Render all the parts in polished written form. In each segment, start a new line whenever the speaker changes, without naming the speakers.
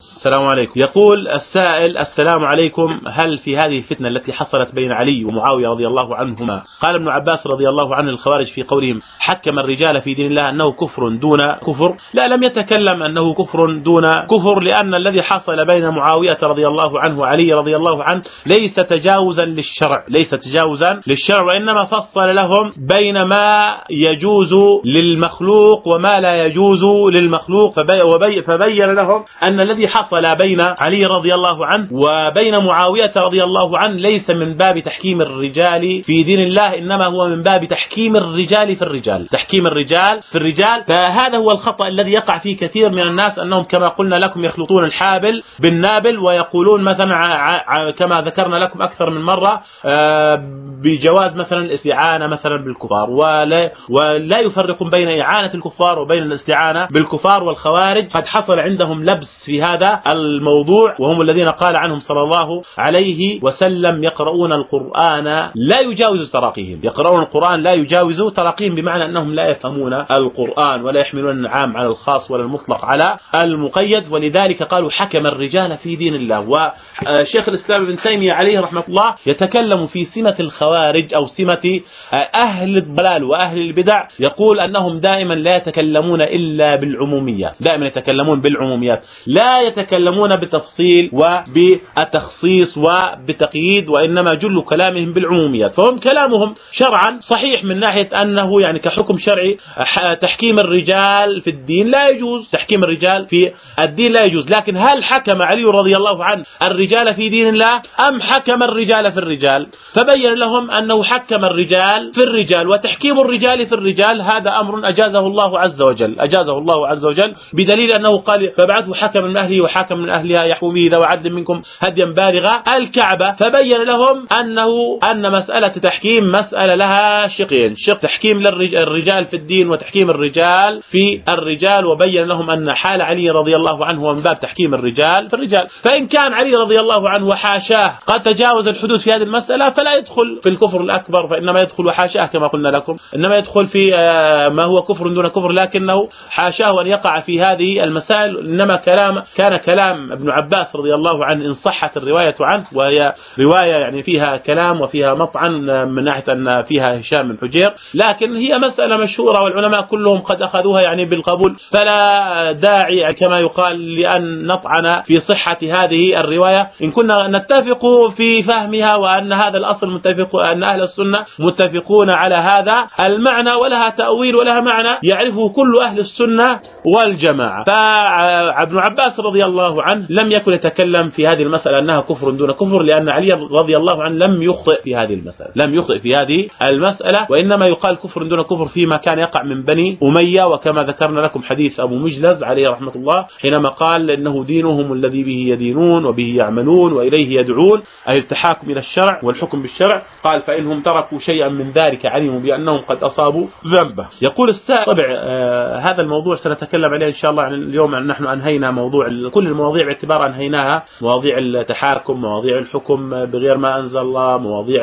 السلام عليكم. يقول السائل: السلام عليكم، هل في هذه الفتنة التي حصلت بين علي ومعاوية رضي الله عنهما قال ابن عباس رضي الله عنه الخوارج في قولهم حكم الرجال في دين الله أنه كفر دون كفر؟ لا، لم يتكلم أنه كفر دون كفر، لأن الذي حصل بين معاوية رضي الله عنه وعلي رضي الله عنه ليس تجاوزا للشرع، ليس تجاوزا للشرع، وإنما فصل لهم بين ما يجوز للمخلوق وما لا يجوز للمخلوق، فبين لهم أن الذي حصل بين علي رضي الله عنه وبين معاوية رضي الله عنه ليس من باب تحكيم الرجال في دين الله، إنما هو من باب تحكيم الرجال في الرجال، تحكيم الرجال في الرجال. فهذا هو الخطأ الذي يقع فيه كثير من الناس، أنهم كما قلنا لكم يخلطون الحابل بالنابل، ويقولون مثلا كما ذكرنا لكم أكثر من مرة بجواز مثلا الاستعانة مثلا بالكفار، ولا يفرقون بين إعانة الكفار وبين الاستعانة بالكفار. والخوارج قد حصل عندهم لبس في هذا الموضوع، وهم الذين قال عنهم صلى الله عليه وسلم يقرؤون القرآن لا يجاوز تراقيهم، يقرؤون القرآن لا يجاوز تراقيهم، بمعنى أنهم لا يفهمون القرآن ولا يحملون العام على الخاص ولا المطلق على المقيد، ولذلك قالوا حكم الرجال في دين الله. وشيخ الإسلام ابن تيمية عليه رحمة الله يتكلم في سمة الخوارج أو سمة أهل الضلال وأهل البدع، يقول أنهم دائما لا يتكلمون إلا بالعموميات، دائما يتكلمون بالعموميات، لا يتكلمون بتفصيل وبتخصيص وبتقييد، وإنما جل كلامهم بالعموميات. فهم كلامهم شرعا صحيح من ناحية أنه يعني كحكم شرعي تحكيم الرجال في الدين لا يجوز، تحكيم الرجال في الدين لا يجوز، لكن هل حكم علي رضي الله عنه الرجال في دين الله أم حكم الرجال في الرجال؟ فبين لهم أنه حكم الرجال في الرجال، وتحكيم الرجال في الرجال هذا أمر أجازه الله عز وجل، أجازه الله عز وجل، بدليل أنه قال فبعثوا حكم من أهله وحكم من أهلها يحكم به ذوي عدل منكم هديا بالغ الكعبة. فبين لهم أن مسألة تحكيم مسألة لها شقين، شق تحكيم للرجال في الدين وتحكيم الرجال في الرجال، وبين لهم أن حال علي رضي الله عنه هو من باب تحكيم الرجال في الرجال. فإن كان علي رضي الله عنه وحاشاه قد تجاوز الحدود في هذه المسألة فلا يدخل في الكفر الأكبر، فإنما يدخل وحاشاه كما قلنا لكم، إنما يدخل في ما هو كفر دون كفر، لكنه حاشاه أن يقع في هذه المسائل. إنما كان كلام ابن عباس رضي الله عنه إن صحت الرواية عنه، وهي رواية يعني فيها كلام وفيها مطعن من ناحية أن فيها هشام بن حجير، لكن هي مسألة مشهورة والعلماء كلهم قد أخذوها يعني بالقبول، فلا داعي كما يقال لأن نطعن في صحة هذه الرواية إن كنا نتفق في فهمها، وأن هذا الأصل متفق، أن أهل السنة متفقون على هذا المعنى، ولها تأويل ولها معنى يعرفه كل أهل السنة والجماعة. فابن عباس رضي الله عنه لم يكن يتكلم في هذه المسألة أنها كفر دون كفر، لأن علي رضي الله عنه لم يخطئ في هذه المسألة، لم يخطئ في هذه المسألة، وإنما يقال كفر دون كفر فيما كان يقع من بني أمية، وكما ذكرنا لكم حديث أبو مجلز عليه رحمة الله حينما قال إنه دينهم الذي به يدينون وبه يعملون وإليه يدعون، أي التحاكم إلى الشرع والحكم بالشرع. قال فإنهم تركوا شيئا من ذلك علموا بأنهم قد أصابوا ذنبه. يقول السائل طبعا هذا الموضوع سنتكلم عليه إن شاء الله اليوم، نحن أنهينا موضوع كل المواضيع باعتبار أنهيناها، مواضيع التحاكم، مواضيع الحكم بغير ما أنزل الله، مواضيع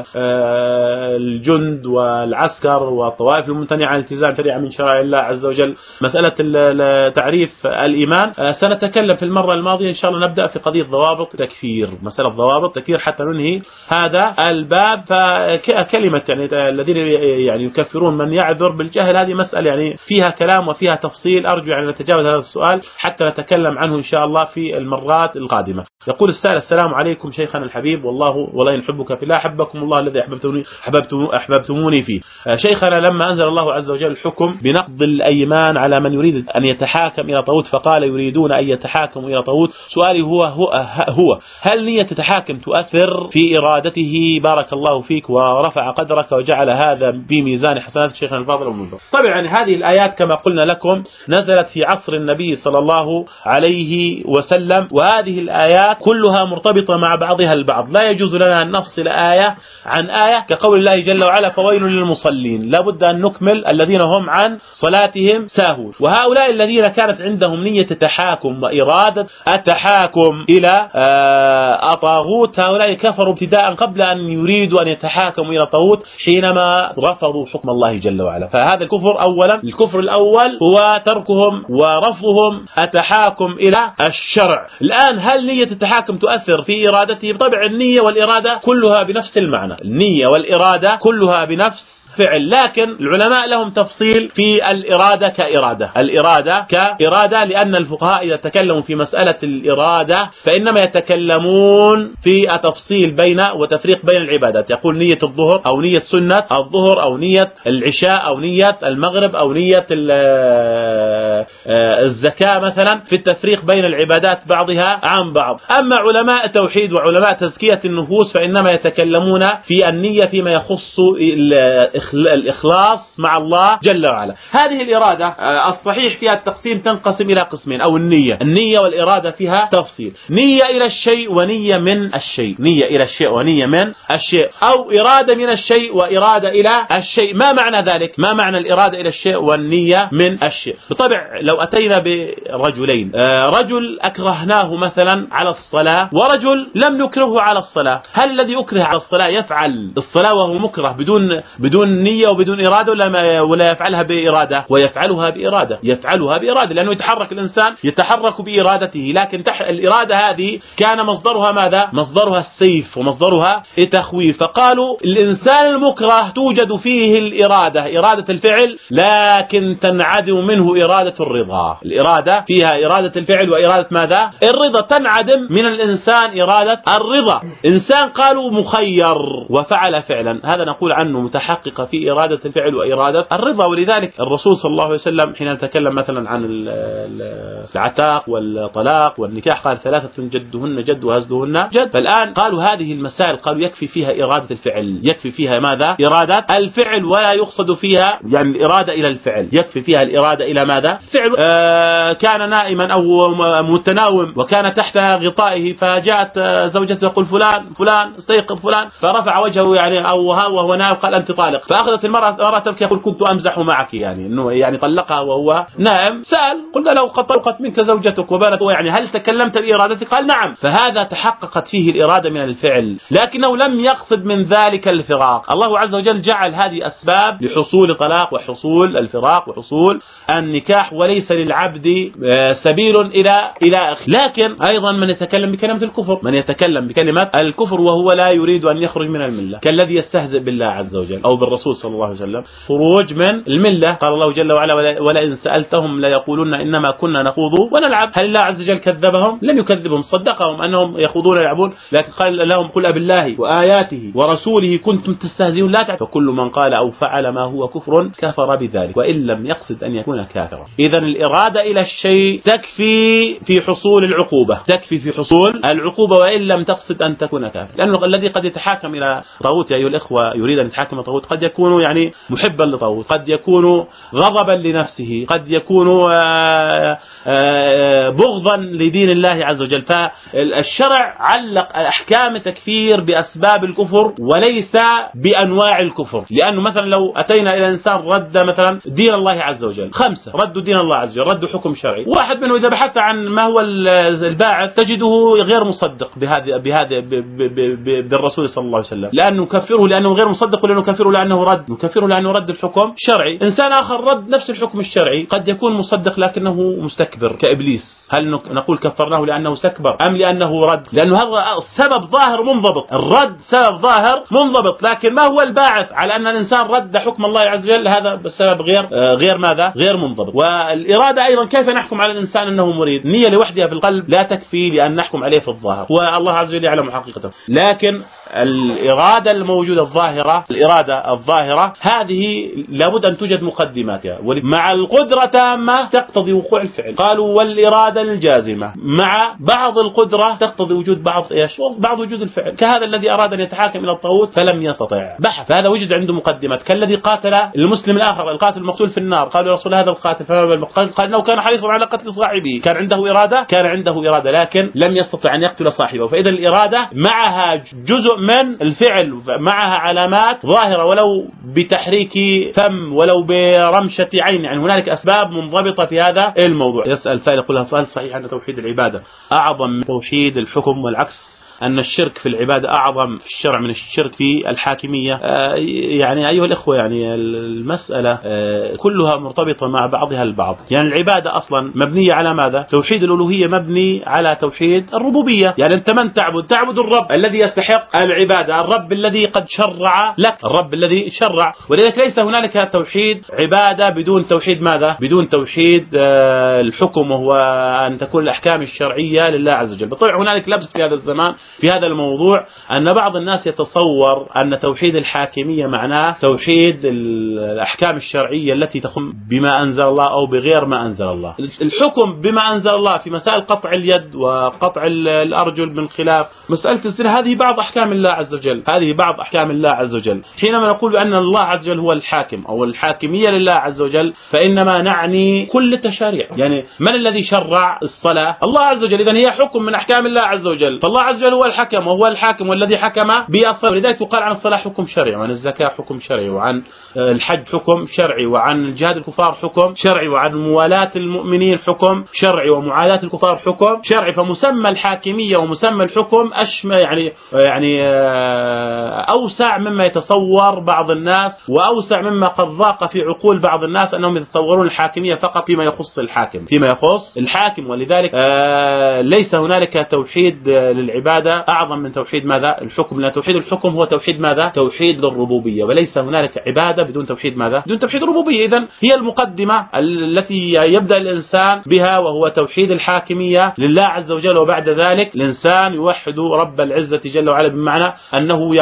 الجند والعسكر والطوائف الممتنعة عن التزام شريعة من شرائع الله عز وجل، مسألة تعريف الإيمان. سنتكلم في المرة الماضية إن شاء الله نبدأ في قضية ضوابط تكفير، مسألة ضوابط تكفير حتى ننهي هذا الباب. فكلمة يعني الذين يعني يكفرون من يعذر بالجهل هذه مسألة يعني فيها كلام وفيها تفصيل، أرجو يعني نتجاوز هذا السؤال حتى نتكلم عنه إن شاء الله في المرات القادمة. يقول السائل السلام عليكم شيخنا الحبيب، والله يحبك في الله، أحبكم الله الذي أحببتموني فيه. شيخنا لما أنزل الله عز وجل الحكم بنقض الأيمان على من يريد أن يتحاكم إلى طاغوت فقال يريدون أن يتحاكموا إلى طاغوت، سؤالي هو هل نية التحاكم تؤثر في إرادته بارك الله فيك ورفع قدرك وجعل هذا بميزان حسنات شيخنا الفاضل والمنظر؟ طبعا هذه الآيات كما قلنا لكم نزلت في عصر النبي صلى الله عليه وسلم، وهذه الآيات العبادات كلها مرتبطة مع بعضها البعض، لا يجوز لنا أن نفصل آية عن آية، كقول الله جل وعلا فويل للمصلين، لا بد أن نكمل الذين هم عن صلاتهم ساهون. وهؤلاء الذين كانت عندهم نية التحاكم وإرادة التحاكم إلى طاغوت، هؤلاء كفروا ابتداء قبل أن يريدوا أن يتحاكموا إلى طاغوت حينما رفضوا حكم الله جل وعلا. فهذا الكفر أولا. الكفر الأول هو تركهم ورفضهم التحاكم إلى الشرع. الآن هل نية التحاكم تؤثر في إرادته؟ بطبع النية والإرادة كلها بنفس المعنى، النية والإرادة كلها بنفس فعل، لكن العلماء لهم تفصيل في الإرادة كإرادة. الإرادة كإرادة لأن الفقهاء إذا تكلموا في مسألة الإرادة فإنما يتكلمون في التفصيل بين وتفريق بين العبادات، يقول نية الظهر أو نية سنة الظهر أو نية العشاء أو نية المغرب أو نية الزكاة مثلا، في التفريق بين العبادات بعضها عن بعض. أما علماء التوحيد وعلماء تزكية النفوس فإنما يتكلمون في النية فيما يخص الإخلاص مع الله جل وعلا. هذه الإرادة الصحيح فيها التقسيم تنقسم إلى قسمين، أو النية والإرادة فيها تفصيل، نية إلى الشيء ونية من الشيء، نية إلى الشيء ونية من الشيء، أو إرادة من الشيء وإرادة إلى الشيء. ما معنى ذلك؟ ما معنى الإرادة إلى الشيء والنية من الشيء؟ بالطبع لو أتينا برجلين، رجل أكرهناه مثلا على الصلاة ورجل لم نكرهه على الصلاة، هل الذي أكره على الصلاة يفعل الصلاة وهو مكره بدون نية وبدون إرادة ولا يفعلها بإرادة؟ ويفعلها بإرادة، يفعلها بإرادة، لأنه يتحرك الإنسان يتحرك بإرادته، لكن الإرادة هذه كان مصدرها ماذا؟ مصدرها السيف ومصدرها التخويف. فقالوا الإنسان المكره توجد فيه الإرادة، إرادة الفعل، لكن تنعدم منه إرادة الرضا. الإرادة فيها إرادة الفعل وإرادة ماذا؟ الرضا، تنعدم من الإنسان إرادة الرضا. إنسان قالوا مخير وفعل فعلا، هذا نقول عنه متحققة في إرادة الفعل وإرادة الرضا. ولذلك الرسول صلى الله عليه وسلم حين تكلم مثلا عن العتاق والطلاق والنكاح قال ثلاثة جدهن جد وهزلهن جد. فالآن قالوا هذه المسائل قالوا يكفي فيها إرادة الفعل، يكفي فيها ماذا؟ إرادة الفعل، ولا يقصد فيها يعني الإرادة إلى الفعل، يكفي فيها الإرادة إلى ماذا؟ فعل. كان نائما أو متناوم وكان تحت غطائه فجاءت زوجته تقول فلان استيقظ فلان، فرفع وجهه يعني أو وهو نائم قال أنت طالق، فأخذت المرأة تبكي يقول كنت أمزح معك، يعني إنه يعني طلقها وهو نائم. سأل قلنا له قد طلقت منك زوجتك وبانت، يعني هل تكلمت بإرادتك؟ قال نعم. فهذا تحققت فيه الإرادة من الفعل، لكنه لم يقصد من ذلك الفراق. الله عز وجل جعل هذه أسباب لحصول الطلاق وحصول الفراق وحصول النكاح، وليس للعبد سبيل إلى لكن أيضا من يتكلم بكلمة الكفر، من يتكلم بكلمة الكفر وهو لا يريد أن يخرج من الملة، كالذي يستهزئ بالله عز وجل أو بالرسول صلى الله عليه وسلم، خروج من الملة. قال الله جل وعلا ولئن سألتهم ليقولون إنما كنا نخوض ونلعب. هل الله عز وجل كذبهم؟ لم يكذبهم، صدقهم أنهم يخوضون ويلعبون، لكن قال لهم قل بالله وآياته ورسوله كنتم تستهزئون لا تعتذروا. فكل من قال أو فعل ما هو كفر كفر بذلك وإن لم يقصد أن يكون كافرا. إذا الإرادة إلى الشيء تكفي في حصول العقوبة، تكفي في حصول العقوبة وإن لم تقصد أن تكون كافرا. لأنه الذي قد يتحاكم إلى طاغوت يا أيها الإخوة يريد أن يتحاكم إلى طاغوت قد يكون يعني محبا لطاغوت، قد يكون غضبا لنفسه، قد يكون بغضا لدين الله عز وجل. فالشرع علق أحكام التكفير بأسباب الكفر وليس بأنواع الكفر. لأنه مثلا لو أتينا إلى إنسان رد مثلا دين الله عز وجل، 5 ردوا دين الله عز وجل، ردوا حكم شرعي، واحد منهم إذا بحثت عن ما هو الباعث تجده غير مصدق بهذا بالرسول صلى الله عليه وسلم، لأنه نكفره لأنه غير مصدق، ولأنه نكفره لأنه رد، نكفره لأنه رد الحكم الشرعي. إنسان آخر رد نفس الحكم الشرعي قد يكون مصدق لكنه مستكبر كإبليس، هل نقول كفرناه لأنه استكبر أم لأنه رد؟ لأنه هذا السبب ظاهر منضبط، الرد سبب ظاهر منضبط، لكن ما هو الباعث على أن الإنسان رد حكم الله عز وجل؟ هذا السبب غير ماذا؟ غير منضبط. والإرادة أيضا كيف نحكم على الإنسان أنه مريد؟ نية لوحدها في القلب لا تكفي لأن نحكم عليه في الظاهر، والله عز وجل يعلم حقيقته. لكن الإرادة الموجودة الإرادة الظاهرة هذه لابد أن توجد مقدماتها، مع القدرة تامة تقتضي وقوع الفعل. قالوا والإرادة الجازمة مع بعض القدرة تقتضي وجود بعض وجود الفعل، كهذا الذي أراد أن يتحاكم إلى الطاغوت فلم يستطع، بحث هذا وجد عنده مقدمات، كالذي قاتل المسلم الآخر القاتل المقتول في النار، قالوا يا رسول هذا القاتل فما بالمقتل؟ قال إنه كان حريصا على قتل صاحبه، كان عنده إرادة لكن لم يستطع أن يقتل صاحبه. فإذا الإرادة معها جزء من الفعل، معها علامات ظاهرة ولو بتحريك فم ولو برمشة عين، يعني هنالك أسباب منضبطة في هذا الموضوع. يسأل سائل يقول هل صحيح أن توحيد العبادة أعظم من توحيد الحكم، والعكس أن الشرك في العبادة أعظم في الشرع من الشرك في الحاكمية؟ يعني أيها الإخوة، يعني المسألة كلها مرتبطة مع بعضها البعض. يعني العبادة أصلا مبنية على ماذا؟ توحيد الألوهية مبني على توحيد الربوبية. يعني أنت من تعبد الرب الذي يستحق العبادة، الرب الذي قد شرع لك، الرب الذي شرع. ولذلك ليس هنالك توحيد عبادة بدون توحيد ماذا؟ بدون توحيد الحكم، وهو أن تكون الأحكام الشرعية لله عز وجل. بالطبع هنالك لبس في هذا الزمان في هذا الموضوع، أن بعض الناس يتصور أن توحيد الحاكمية معناه توحيد الأحكام الشرعية التي تقوم بما أنزل الله أو بغير ما أنزل الله. الحكم بما أنزل الله في مسائل قطع اليد وقطع الأرجل من خلاف مسألة الزنا، هذه بعض أحكام الله عز وجل، هذه بعض أحكام الله عز وجل. حينما نقول بأن الله عز وجل هو الحاكم أو الحاكمية لله عز وجل، فإنما نعني كل التشاريع. يعني من الذي شرع الصلاة؟ الله عز وجل، إذن هي حكم من أحكام الله عز وجل، فالله عز وجل هو الحكم وهو الحاكم والذي حكم بالصلاة. ولذلك يقال عن الصلاة حكم شرعي، وعن الزكاة حكم شرعي، وعن الحج حكم شرعي، وعن جهاد الكفار حكم شرعي، وعن موالاة المؤمنين حكم شرعي، ومعاداة الكفار حكم شرعي. فمسمى الحاكمية ومسمى الحكم أشمل، يعني أوسع مما يتصور بعض الناس، وأوسع مما قد ضاق في عقول بعض الناس أنهم يتصورون الحاكمية فقط فيما يخص الحاكم. ولذلك ليس هنالك توحيد للعبادة أعظم من توحيد ماذا؟ الحكم. لأن توحيد الحكم هو توحيد ماذا؟ توحيد الربوبية، وليس هنالك عبادة بدون توحيد ماذا؟ بدون توحيد الربوبية. إذن هي المقدمة التي يبدأ الإنسان بها، وهو توحيد الحاكمية لله عز وجل. وبعد ذلك الإنسان يوحد رب العزة جل وعلا، بمعنى أنه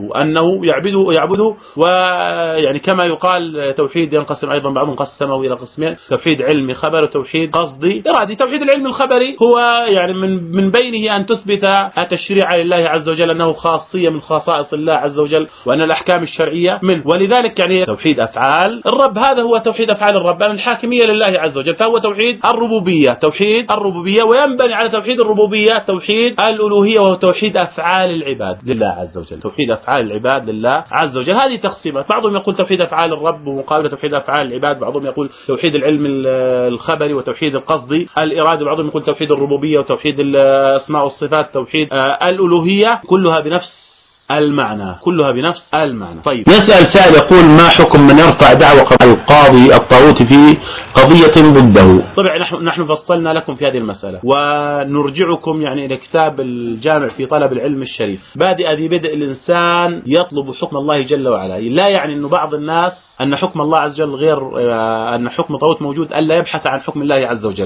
يعبده. ويعني كما يقال توحيد ينقسم أيضا بعضهم قسمه إلى قسمين: توحيد علمي خبري وتوحيد قصدي إرادي. توحيد العلم الخبري هو يعني من بينه أن تثبت التشريع لله عز وجل أنه خاصية من خصائص الله عز وجل، وأن الأحكام الشرعية منه. ولذلك يعني توحيد أفعال الرب، هذا هو توحيد أفعال الرب، أن الحاكمية لله عز وجل، فهو توحيد الربوبية. وينبني على توحيد الربوبية توحيد الألوهية، وهو توحيد أفعال العباد لله عز وجل، توحيد أفعال العباد لله عز وجل. هذه تقسيمات، بعضهم يقول توحيد أفعال الرب ومقابل توحيد أفعال العباد، بعضهم يقول توحيد العلم الخبري وتوحيد القصدي الإرادي، بعضهم يقول توحيد الربوبية وتوحيد الأسماء والصفات، توحيد الألوهية، كلها بنفس المعنى. طيب، يسأل سائل يقول ما حكم من يرفع دعوى القاضي الطاغوت في قضية ضده؟ طبعا نحن فصلنا لكم في هذه المسألة، ونرجعكم يعني إلى كتاب الجامع في طلب العلم الشريف. بادئ ذي بدء الإنسان يطلب حكم الله جل وعلا، لا يعني أن بعض الناس أن حكم الله عز وجل غير، أن حكم طاغوت موجود، ألا يبحث عن حكم الله عز وجل،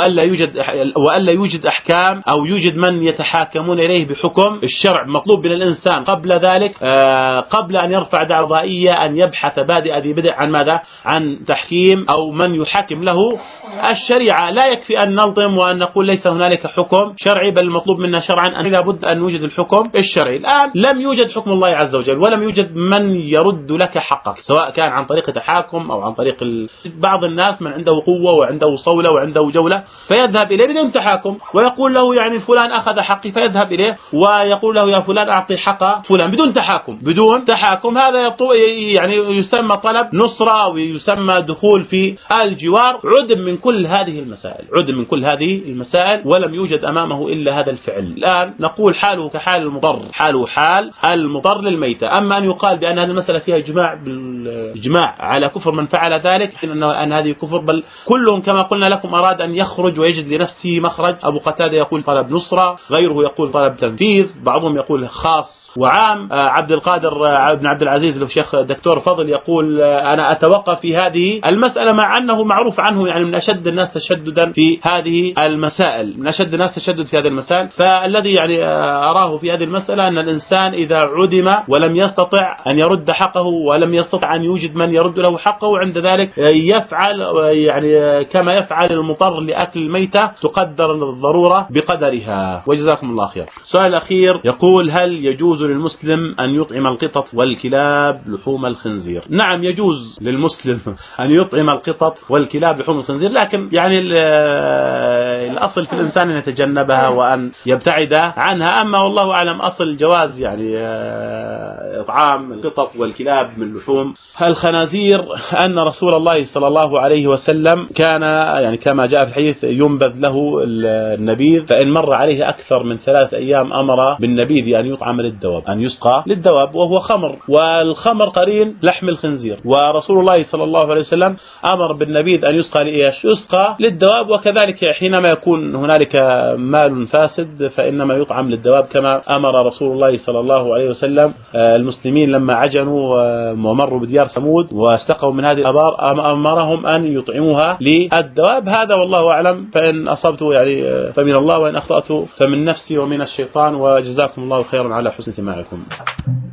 وألا يوجد أحكام أو يوجد من يتحاكمون إليه بحكم الشرع. مطلوب من الإنسان قبل ذلك، قبل أن يرفع دعوى قضائية، أن يبحث بادئ ذي بدء عن ماذا؟ عن تحكيم أو من يحكم له الشريعة. لا يكفي أن نلطم وأن نقول ليس هنالك حكم شرعي، بل المطلوب منا شرعا أن لابد أن نوجد الحكم الشرعي. الآن لم يوجد حكم الله عز وجل، ولم يوجد من يرد لك حقك، سواء كان عن طريق تحاكم أو عن طريق بعض الناس من عنده قوة وعنده صولة وعنده جولة، فيذهب إليه بدون تحاكم ويقول له يعني فلان أخذ حقي، فيذهب إليه ويقول له يا فلان أعطي حق فلان بدون تحاكم. هذا يعني يسمى طلب نصرة أو يسمى دخول في الجوار. عدم من كل هذه المسائل، ولم يوجد أمامه إلا هذا الفعل. الآن نقول حاله كحال المضر، حاله حال المضر للميتة. أما أن يقال بأن هذه المسألة فيها إجماع على كفر من فعل ذلك، حين أن هذه كفر، بل كلهم كما قلنا لكم أراد أن يخرج ويجد لنفسه مخرج. أبو قتادة يقول طلب نصرة، غيره يقول طلب تنفيذ، بعضهم يقول خاص وعام عبد القادر بن عبد العزيز الشيخ دكتور فضل يقول أنا أتوقف في هذه المسألة، مع أنه معروف عنه يعني من أشد الناس تشددا في هذه المسائل، من أشد الناس تشدد في هذه المسائل. فالذي يعني أراه في هذه المسألة أن الإنسان إذا عدم ولم يستطع أن يرد حقه ولم يستطع أن يوجد من يرد له حقه، عند ذلك يفعل يعني كما يفعل المضطر لأكل الميتة، تقدر الضرورة بقدرها. وجزاكم الله خير. السؤال الأخير يقول هل يجوز للمسلم أن يطعم القطط والكلاب لحوم الخنزير؟ نعم يجوز للمسلم أن يطعم القطط والكلاب لحوم الخنزير، لكن يعني الأصل في الإنسان أن يتجنبها وأن يبتعد عنها. أما والله أعلم أصل جواز يعني إطعام القطط والكلاب من لحوم الخنازير أن رسول الله صلى الله عليه وسلم كان يعني كما جاء في الحديث ينبذ له النبيذ، فإن مر عليه أكثر من 3 أيام أمر بالنبيذ أن يطعم للدواب، أن يسقى للدواب، وهو خمر، والخمر قرين لحم الخنزير، ورسول الله صلى الله عليه وسلم أمر بالنبيذ أن يسقى لإيش؟ يسقى للدواب. وكذلك حينما يكون هنالك مال فاسد فإنما يطعم للدواب، كما أمر رسول الله صلى الله عليه وسلم المسلمين لما عجنوا ومروا بديار ثمود واستقوا من هذه الآبار أمرهم أن يطعموها للدواب. هذا والله أعلم، فإن أصبت يعني فمن الله، وإن أخطأت فمن نفسي ومن الشيطان. وجزاكم الله خيرا على حسن استماعكم.